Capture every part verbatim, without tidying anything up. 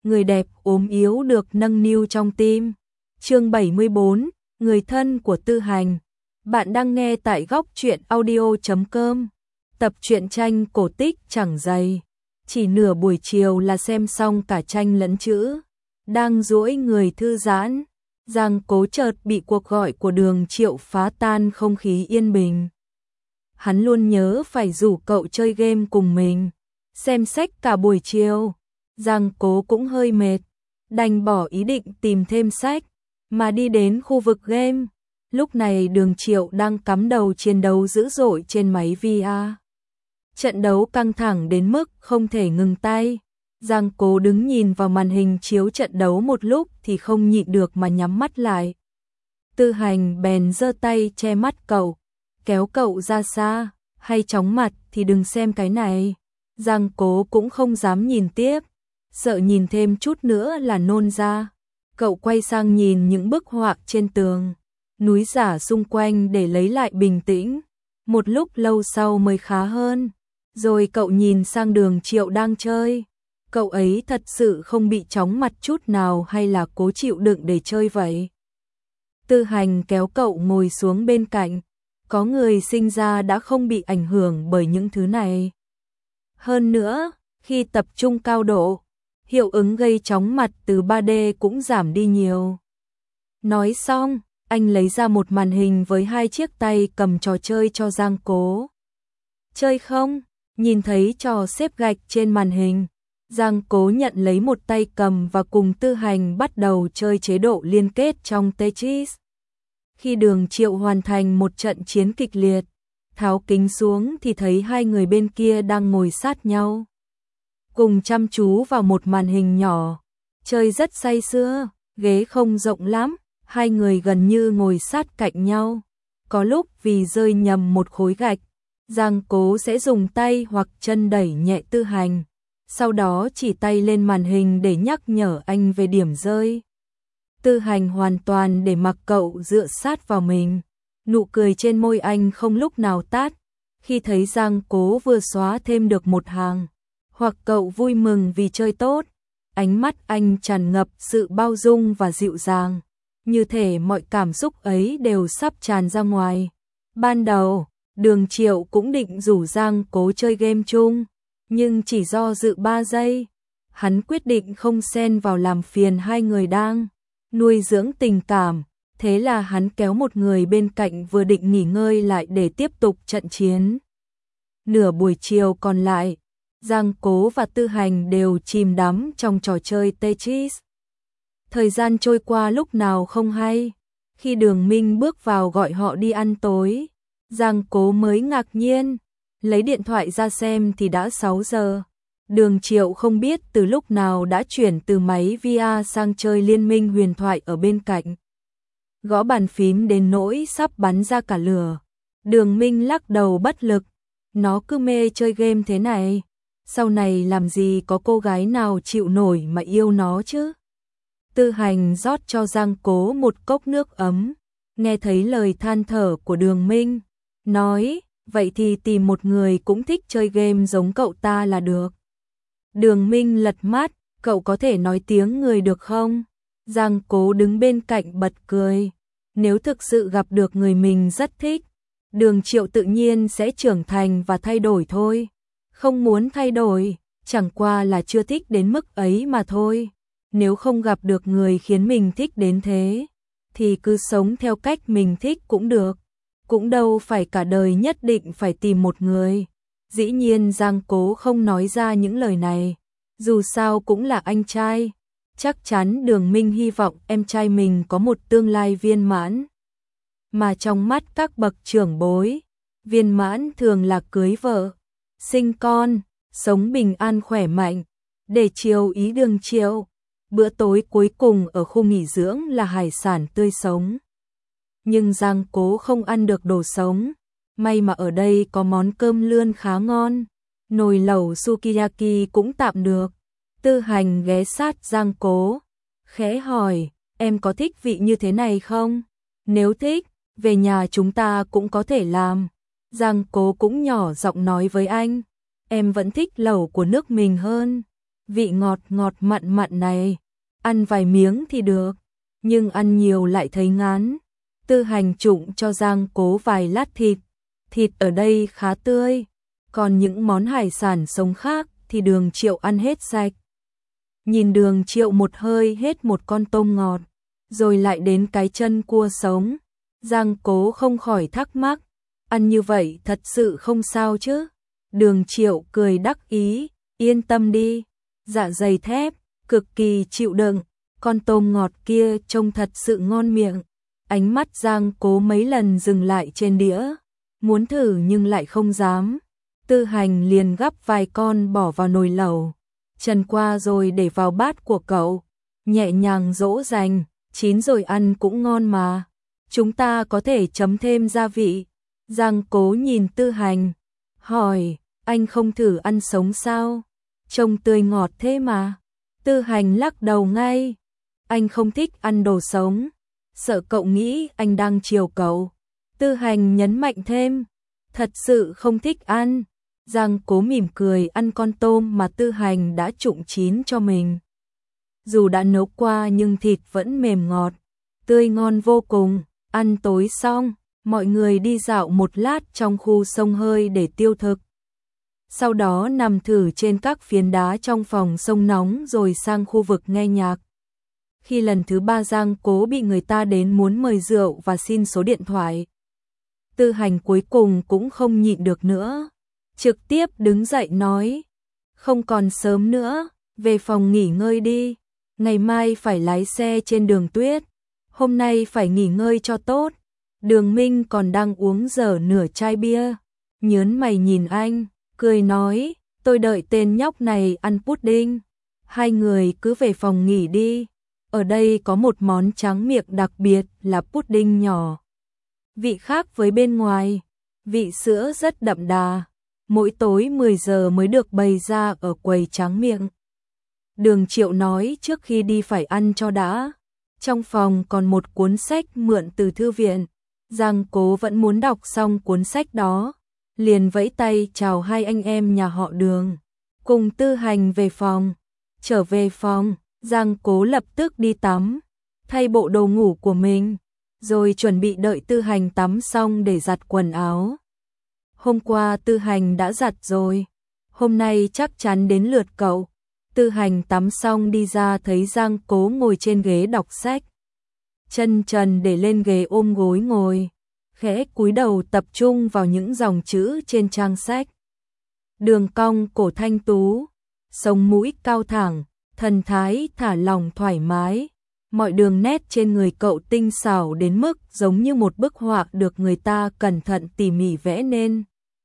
người đẹp ốm yếu được nâng niu trong tim. Chương bảy mươi bốn, người thân của Tư Hành. Bạn đang nghe tại góc truyện audio chấm com. Tập truyện tranh cổ tích chẳng dày, chỉ nửa buổi chiều là xem xong cả tranh lẫn chữ. Đang duỗi người thư giãn, Giang Cố chợt bị cuộc gọi của Đường Triệu phá tan không khí yên bình. Hắn luôn nhớ phải rủ cậu chơi game cùng mình, xem sách cả buổi chiều. Giang Cố cũng hơi mệt, đành bỏ ý định tìm thêm sách, mà đi đến khu vực game. Lúc này Đường Triệu đang cắm đầu chiến đấu dữ dội trên máy vê rờ. Trận đấu căng thẳng đến mức không thể ngừng tay. Giang Cố đứng nhìn vào màn hình chiếu trận đấu một lúc thì không nhịn được mà nhắm mắt lại. Tư Hành bèn giơ tay che mắt cậu, kéo cậu ra xa, hay chóng mặt thì đừng xem cái này. Giang Cố cũng không dám nhìn tiếp, sợ nhìn thêm chút nữa là nôn ra. Cậu quay sang nhìn những bức họa trên tường, núi giả xung quanh để lấy lại bình tĩnh. Một lúc lâu sau mới khá hơn. Rồi cậu nhìn sang Đường Triệu đang chơi. Cậu ấy thật sự không bị chóng mặt chút nào hay là cố chịu đựng để chơi vậy? Tư Hành kéo cậu ngồi xuống bên cạnh. Có người sinh ra đã không bị ảnh hưởng bởi những thứ này. Hơn nữa, khi tập trung cao độ, hiệu ứng gây chóng mặt từ ba D cũng giảm đi nhiều. Nói xong, anh lấy ra một màn hình với hai chiếc tay cầm trò chơi cho Giang Cố. Chơi không? Nhìn thấy trò xếp gạch trên màn hình, Giang Cố nhận lấy một tay cầm và cùng Tư Hành bắt đầu chơi chế độ liên kết trong Tetris. Khi Đường Triệu hoàn thành một trận chiến kịch liệt, tháo kính xuống thì thấy hai người bên kia đang ngồi sát nhau, cùng chăm chú vào một màn hình nhỏ, chơi rất say sưa. Ghế không rộng lắm, hai người gần như ngồi sát cạnh nhau. Có lúc vì rơi nhầm một khối gạch, Giang Cố sẽ dùng tay hoặc chân đẩy nhẹ Tư Hành, sau đó chỉ tay lên màn hình để nhắc nhở anh về điểm rơi. Tư Hành hoàn toàn để mặc cậu dựa sát vào mình, nụ cười trên môi anh không lúc nào tắt. Khi thấy Giang Cố vừa xóa thêm được một hàng, hoặc cậu vui mừng vì chơi tốt, ánh mắt anh tràn ngập sự bao dung và dịu dàng, như thể mọi cảm xúc ấy đều sắp tràn ra ngoài. Ban đầu, Đường Triệu cũng định rủ Giang Cố chơi game chung, nhưng chỉ do dự ba giây, hắn quyết định không xen vào làm phiền hai người đang nuôi dưỡng tình cảm. Thế là hắn kéo một người bên cạnh vừa định nghỉ ngơi lại để tiếp tục trận chiến. Nửa buổi chiều còn lại, Giang Cố và Tư Hành đều chìm đắm trong trò chơi Tetris. Thời gian trôi qua lúc nào không hay. Khi Đường Minh bước vào gọi họ đi ăn tối, Giang Cố mới ngạc nhiên, lấy điện thoại ra xem thì đã sáu giờ. Đường Triệu không biết từ lúc nào đã chuyển từ máy vê rờ sang chơi Liên Minh huyền thoại ở bên cạnh. Gõ bàn phím đến nỗi sắp bắn ra cả lửa. Đường Minh lắc đầu bất lực, nó cứ mê chơi game thế này, sau này làm gì có cô gái nào chịu nổi mà yêu nó chứ. Tư Hành rót cho Giang Cố một cốc nước ấm, nghe thấy lời than thở của Đường Minh, nói, vậy thì tìm một người cũng thích chơi game giống cậu ta là được. Đường Minh lật mắt, cậu có thể nói tiếng người được không? Giang Cố đứng bên cạnh bật cười, nếu thực sự gặp được người mình rất thích, Đường Triệu tự nhiên sẽ trưởng thành và thay đổi thôi. Không muốn thay đổi, chẳng qua là chưa thích đến mức ấy mà thôi. Nếu không gặp được người khiến mình thích đến thế, thì cứ sống theo cách mình thích cũng được. Cũng đâu phải cả đời nhất định phải tìm một người. Dĩ nhiên Giang Cố không nói ra những lời này, dù sao cũng là anh trai. Chắc chắn Đường Minh hy vọng em trai mình có một tương lai viên mãn. Mà trong mắt các bậc trưởng bối, viên mãn thường là cưới vợ, sinh con, sống bình an khỏe mạnh. Để chiều ý Đường Triệu, bữa tối cuối cùng ở khu nghỉ dưỡng là hải sản tươi sống. Nhưng Giang Cố không ăn được đồ sống, may mà ở đây có món cơm lươn khá ngon, nồi lẩu sukiyaki cũng tạm được. Tư Hành ghé sát Giang Cố, khẽ hỏi, em có thích vị như thế này không? Nếu thích, về nhà chúng ta cũng có thể làm. Giang Cố cũng nhỏ giọng nói với anh, em vẫn thích lẩu của nước mình hơn. vị ngọt ngọt mặn mặn này, ăn vài miếng thì được, nhưng ăn nhiều lại thấy ngán. Tư Hành trụng cho Giang Cố vài lát thịt, thịt ở đây khá tươi, còn những món hải sản sống khác thì Đường Triệu ăn hết sạch. Nhìn Đường Triệu một hơi hết một con tôm ngọt, rồi lại đến cái chân cua sống, Giang Cố không khỏi thắc mắc, ăn như vậy thật sự không sao chứ? Đường Triệu cười đắc ý, yên tâm đi, dạ dày thép, cực kỳ chịu đựng, con tôm ngọt kia trông thật sự ngon miệng. Ánh mắt Giang Cố mấy lần dừng lại trên đĩa, muốn thử nhưng lại không dám. Tư Hành liền gắp vài con bỏ vào nồi lẩu, trần qua rồi để vào bát của cậu, nhẹ nhàng dỗ dành, chín rồi ăn cũng ngon mà. Chúng ta có thể chấm thêm gia vị. Giang Cố nhìn Tư Hành, hỏi, anh không thử ăn sống sao? Trông tươi ngọt thế mà. Tư Hành lắc đầu ngay, anh không thích ăn đồ sống, sợ cậu nghĩ anh đang chiều cậu. Tư Hành nhấn mạnh thêm, thật sự không thích ăn. Giang Cố mỉm cười ăn con tôm mà Tư Hành đã trụng chín cho mình. Dù đã nấu qua nhưng thịt vẫn mềm ngọt, tươi ngon vô cùng. Ăn tối xong, mọi người đi dạo một lát trong khu sông hơi để tiêu thực. Sau đó nằm thử trên các phiến đá trong phòng sông nóng rồi sang khu vực nghe nhạc. Khi lần thứ ba Giang Cố bị người ta đến muốn mời rượu và xin số điện thoại, Tư Hành cuối cùng cũng không nhịn được nữa, trực tiếp đứng dậy nói, không còn sớm nữa, về phòng nghỉ ngơi đi, ngày mai phải lái xe trên đường tuyết, hôm nay phải nghỉ ngơi cho tốt. Đường Minh còn đang uống dở nửa chai bia, nhớn mày nhìn anh, cười nói, tôi đợi tên nhóc này ăn pudding, hai người cứ về phòng nghỉ đi, ở đây có một món tráng miệng đặc biệt là pudding nhỏ. Vị khác với bên ngoài, vị sữa rất đậm đà, mỗi tối mười giờ mới được bày ra ở quầy tráng miệng. Đường Triệu nói trước khi đi phải ăn cho đã. Trong phòng còn một cuốn sách mượn từ thư viện, Giang Cố vẫn muốn đọc xong cuốn sách đó, liền vẫy tay chào hai anh em nhà họ Đường, cùng Tư Hành về phòng. Trở về phòng, Giang Cố lập tức đi tắm, thay bộ đồ ngủ của mình, rồi chuẩn bị đợi Tư Hành tắm xong để giặt quần áo. Hôm qua Tư Hành đã giặt rồi, hôm nay chắc chắn đến lượt cậu. Tư Hành tắm xong đi ra thấy Giang Cố ngồi trên ghế đọc sách, chân trần để lên ghế ôm gối ngồi, khẽ cúi đầu tập trung vào những dòng chữ trên trang sách. Đường cong cổ thanh tú, sống mũi cao thẳng, thần thái thả lỏng thoải mái, mọi đường nét trên người cậu tinh xảo đến mức giống như một bức họa được người ta cẩn thận tỉ mỉ vẽ nên.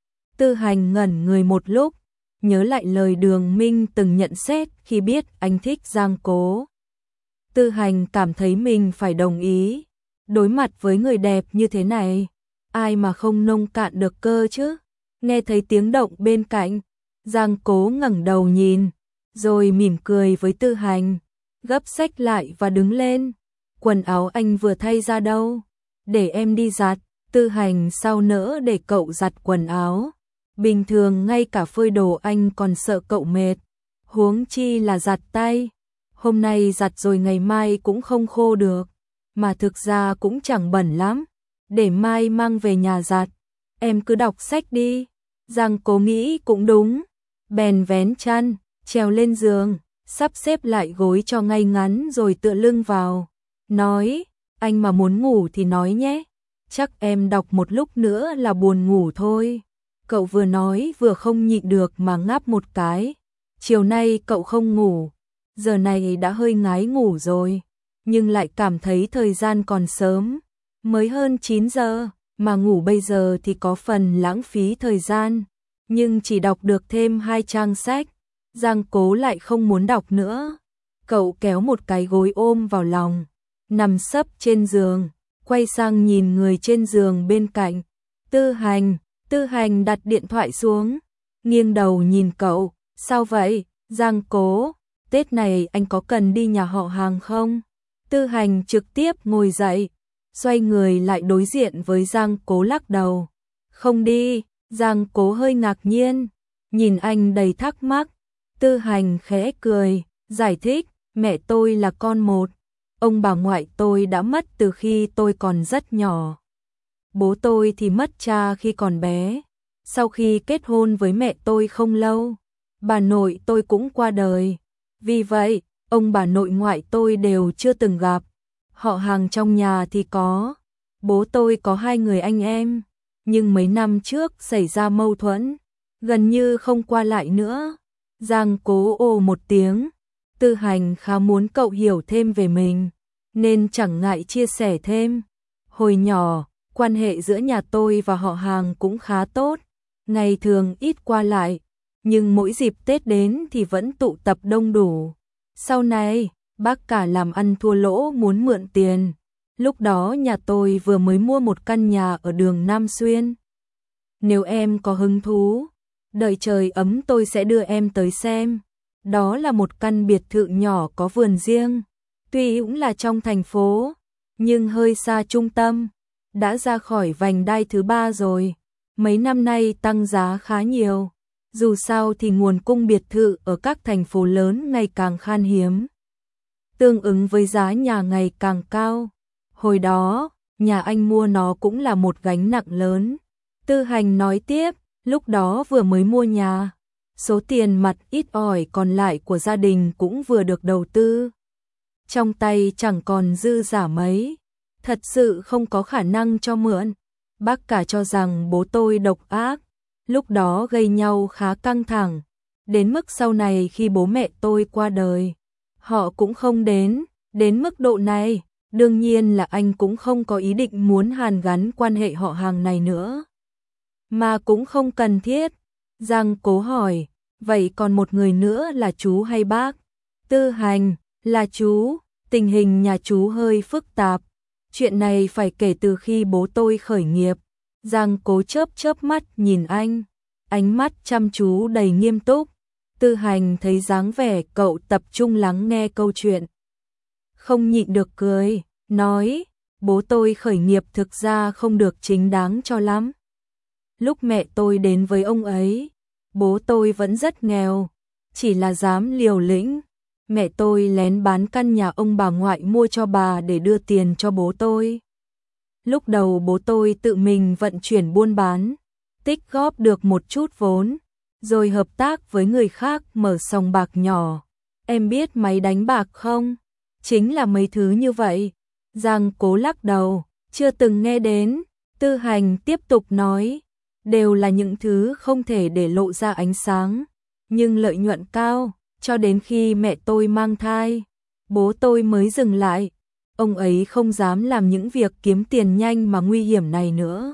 Tư Hành ngẩn người một lúc, nhớ lại lời Đường Minh từng nhận xét khi biết anh thích Giang Cố. Tư Hành cảm thấy mình phải đồng ý, đối mặt với người đẹp như thế này, ai mà không nông cạn được cơ chứ. Nghe thấy tiếng động bên cạnh, Giang Cố ngẩng đầu nhìn, rồi mỉm cười với Tư Hành, gấp sách lại và đứng lên. Quần áo anh vừa thay ra đâu? Để em đi giặt. Tư Hành sao nỡ để cậu giặt quần áo. Bình thường ngay cả phơi đồ anh còn sợ cậu mệt, huống chi là giặt tay. Hôm nay giặt rồi ngày mai cũng không khô được, mà thực ra cũng chẳng bẩn lắm, để mai mang về nhà giặt. Em cứ đọc sách đi. Giang Cố nghĩ cũng đúng, bèn vén chăn, trèo lên giường, sắp xếp lại gối cho ngay ngắn rồi tựa lưng vào, nói, anh mà muốn ngủ thì nói nhé, chắc em đọc một lúc nữa là buồn ngủ thôi. Cậu vừa nói vừa không nhịn được mà ngáp một cái. Chiều nay cậu không ngủ, giờ này đã hơi ngái ngủ rồi, nhưng lại cảm thấy thời gian còn sớm, mới hơn chín giờ, mà ngủ bây giờ thì có phần lãng phí thời gian, nhưng chỉ đọc được thêm hai trang sách, Giang Cố lại không muốn đọc nữa. Cậu kéo một cái gối ôm vào lòng, nằm sấp trên giường, quay sang nhìn người trên giường bên cạnh. Tư Hành. Tư Hành đặt điện thoại xuống, nghiêng đầu nhìn cậu, sao vậy? Giang Cố, Tết này anh có cần đi nhà họ Hàng không? Tư Hành trực tiếp ngồi dậy, xoay người lại đối diện với Giang Cố lắc đầu. Không đi. Giang Cố hơi ngạc nhiên, nhìn anh đầy thắc mắc. Tư Hành khẽ cười, giải thích, mẹ tôi là con một. Ông bà ngoại tôi đã mất từ khi tôi còn rất nhỏ. Bố tôi thì mất cha khi còn bé. Sau khi kết hôn với mẹ tôi không lâu, bà nội tôi cũng qua đời. Vì vậy, ông bà nội ngoại tôi đều chưa từng gặp. Họ hàng trong nhà thì có. Bố tôi có hai người anh em, nhưng mấy năm trước xảy ra mâu thuẫn, gần như không qua lại nữa. Giang Cố ồ một tiếng. Tư Hành khá muốn cậu hiểu thêm về mình, nên chẳng ngại chia sẻ thêm. Hồi nhỏ, quan hệ giữa nhà tôi và họ hàng cũng khá tốt, ngày thường ít qua lại, nhưng mỗi dịp Tết đến thì vẫn tụ tập đông đủ. Sau này, bác cả làm ăn thua lỗ muốn mượn tiền. Lúc đó nhà tôi vừa mới mua một căn nhà ở đường Nam Xuyên. Nếu em có hứng thú, đợi trời ấm tôi sẽ đưa em tới xem. Đó là một căn biệt thự nhỏ có vườn riêng, tuy cũng là trong thành phố, nhưng hơi xa trung tâm, đã ra khỏi vành đai thứ ba rồi. Mấy năm nay tăng giá khá nhiều, dù sao thì nguồn cung biệt thự ở các thành phố lớn ngày càng khan hiếm, tương ứng với giá nhà ngày càng cao. Hồi đó, nhà anh mua nó cũng là một gánh nặng lớn. Tư Hành nói tiếp, lúc đó vừa mới mua nhà, số tiền mặt ít ỏi còn lại của gia đình cũng vừa được đầu tư. Trong tay chẳng còn dư giả mấy, thật sự không có khả năng cho mượn. Bác cả cho rằng bố tôi độc ác, lúc đó gây nhau khá căng thẳng, đến mức sau này khi bố mẹ tôi qua đời, họ cũng không đến, đến mức độ này. Đương nhiên là anh cũng không có ý định muốn hàn gắn quan hệ họ hàng này nữa, mà cũng không cần thiết. Giang Cố hỏi, vậy còn một người nữa là chú hay bác? Tư Hành, là chú. Tình hình nhà chú hơi phức tạp, chuyện này phải kể từ khi bố tôi khởi nghiệp. Giang Cố chớp chớp mắt nhìn anh, ánh mắt chăm chú đầy nghiêm túc. Tư Hành thấy dáng vẻ cậu tập trung lắng nghe câu chuyện, không nhịn được cười, nói, bố tôi khởi nghiệp thực ra không được chính đáng cho lắm. Lúc mẹ tôi đến với ông ấy, bố tôi vẫn rất nghèo, chỉ là dám liều lĩnh. Mẹ tôi lén bán căn nhà ông bà ngoại mua cho bà để đưa tiền cho bố tôi. Lúc đầu bố tôi tự mình vận chuyển buôn bán, tích góp được một chút vốn, rồi hợp tác với người khác mở sòng bạc nhỏ. Em biết máy đánh bạc không? Chính là mấy thứ như vậy. Giang Cố lắc đầu, chưa từng nghe đến. Tư Hành tiếp tục nói, đều là những thứ không thể để lộ ra ánh sáng, nhưng lợi nhuận cao. Cho đến khi mẹ tôi mang thai, bố tôi mới dừng lại. Ông ấy không dám làm những việc kiếm tiền nhanh mà nguy hiểm này nữa,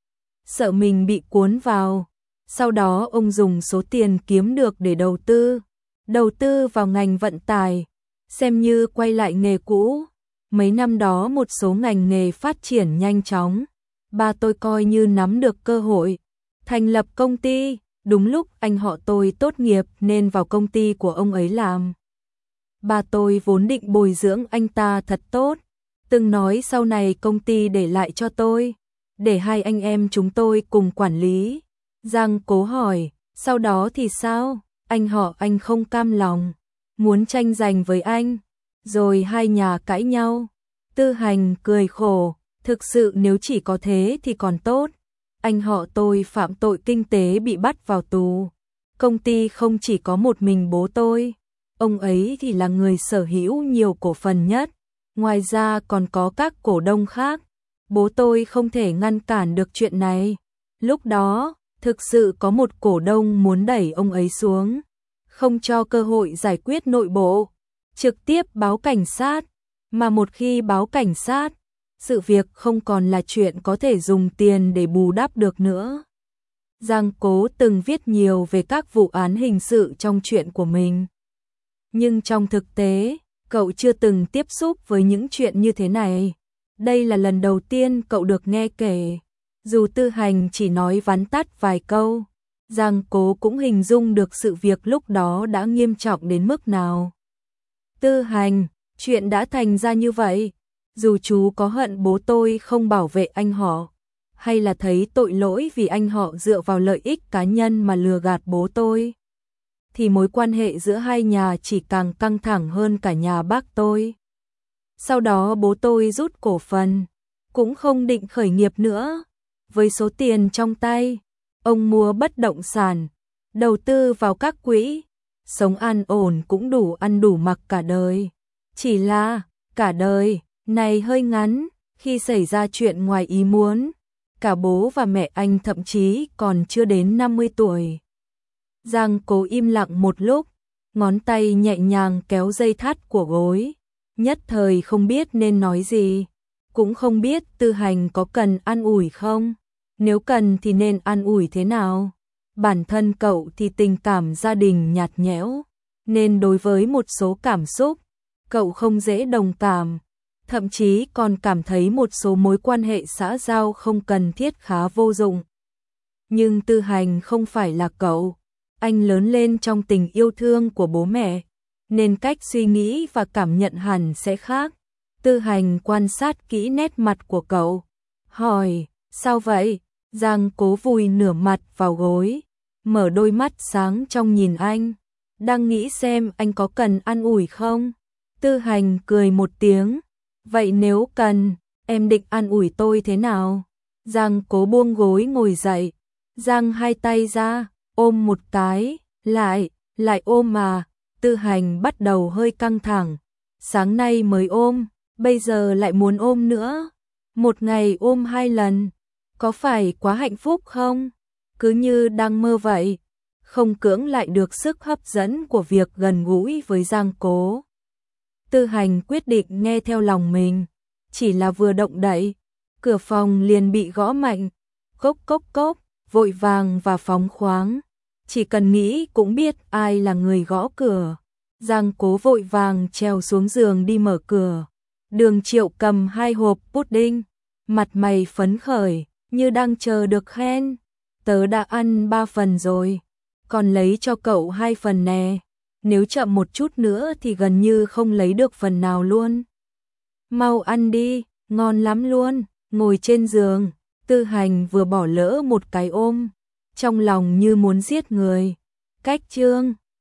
sợ mình bị cuốn vào. Sau đó ông dùng số tiền kiếm được để đầu tư, đầu tư vào ngành vận tải, xem như quay lại nghề cũ. Mấy năm đó một số ngành nghề phát triển nhanh chóng, ba tôi coi như nắm được cơ hội, thành lập công ty. Đúng lúc anh họ tôi tốt nghiệp nên vào công ty của ông ấy làm. Ba tôi vốn định bồi dưỡng anh ta thật tốt, từng nói sau này công ty để lại cho tôi, để hai anh em chúng tôi cùng quản lý. Giang Cố hỏi, sau đó thì sao? Anh họ anh không cam lòng, muốn tranh giành với anh, rồi hai nhà cãi nhau. Tư Hành cười khổ, thực sự nếu chỉ có thế thì còn tốt. Anh họ tôi phạm tội kinh tế bị bắt vào tù. Công ty không chỉ có một mình bố tôi, ông ấy thì là người sở hữu nhiều cổ phần nhất, ngoài ra còn có các cổ đông khác. Bố tôi không thể ngăn cản được chuyện này. Lúc đó, thực sự có một cổ đông muốn đẩy ông ấy xuống, không cho cơ hội giải quyết nội bộ, trực tiếp báo cảnh sát. Mà một khi báo cảnh sát, sự việc không còn là chuyện có thể dùng tiền để bù đắp được nữa. Giang Cố từng viết nhiều về các vụ án hình sự trong truyện của mình, nhưng trong thực tế, cậu chưa từng tiếp xúc với những chuyện như thế này. Đây là lần đầu tiên cậu được nghe kể. Dù Tư Hành chỉ nói vắn tắt vài câu, Giang Cố cũng hình dung được sự việc lúc đó đã nghiêm trọng đến mức nào. Tư Hành, chuyện đã thành ra như vậy. Dù chú có hận bố tôi không bảo vệ anh họ, hay là thấy tội lỗi vì anh họ dựa vào lợi ích cá nhân mà lừa gạt bố tôi, thì mối quan hệ giữa hai nhà chỉ càng căng thẳng hơn cả nhà bác tôi. Sau đó bố tôi rút cổ phần, cũng không định khởi nghiệp nữa. Với số tiền trong tay, ông mua bất động sản, đầu tư vào các quỹ, sống an ổn cũng đủ ăn đủ mặc cả đời. Chỉ là, cả đời này hơi ngắn, khi xảy ra chuyện ngoài ý muốn, cả bố và mẹ anh thậm chí còn chưa đến năm mươi tuổi. Giang Cố im lặng một lúc, ngón tay nhẹ nhàng kéo dây thắt của gối, nhất thời không biết nên nói gì, cũng không biết Tư Hành có cần an ủi không, nếu cần thì nên an ủi thế nào. Bản thân cậu thì tình cảm gia đình nhạt nhẽo, nên đối với một số cảm xúc, cậu không dễ đồng cảm, thậm chí còn cảm thấy một số mối quan hệ xã giao không cần thiết khá vô dụng. Nhưng Tư Hành không phải là cậu, anh lớn lên trong tình yêu thương của bố mẹ, nên cách suy nghĩ và cảm nhận hẳn sẽ khác. Tư Hành quan sát kỹ nét mặt của cậu, hỏi, sao vậy? Giang Cố vùi nửa mặt vào gối, mở đôi mắt sáng trong nhìn anh, đang nghĩ xem anh có cần an ủi không? Tư Hành cười một tiếng, vậy nếu cần, em định an ủi tôi thế nào? Giang Cố buông gối ngồi dậy, giang hai tay ra, ôm một cái, lại, lại ôm mà. Tư Hành bắt đầu hơi căng thẳng, sáng nay mới ôm, bây giờ lại muốn ôm nữa, một ngày ôm hai lần, có phải quá hạnh phúc không? Cứ như đang mơ vậy, không cưỡng lại được sức hấp dẫn của việc gần gũi với Giang Cố. Tư Hành quyết định nghe theo lòng mình, chỉ là vừa động đậy, cửa phòng liền bị gõ mạnh, cốc cốc cốc, vội vàng và phóng khoáng, chỉ cần nghĩ cũng biết ai là người gõ cửa. Giang Cố vội vàng trèo xuống giường đi mở cửa. Đường Triệu cầm hai hộp pudding, mặt mày phấn khởi, như đang chờ được khen. Tớ đã ăn ba phần rồi, còn lấy cho cậu hai phần nè, nếu chậm một chút nữa thì gần như không lấy được phần nào luôn. Mau ăn đi, ngon lắm luôn. Ngồi trên giường, Tư Hành vừa bỏ lỡ một cái ôm, trong lòng như muốn giết người. Cách chương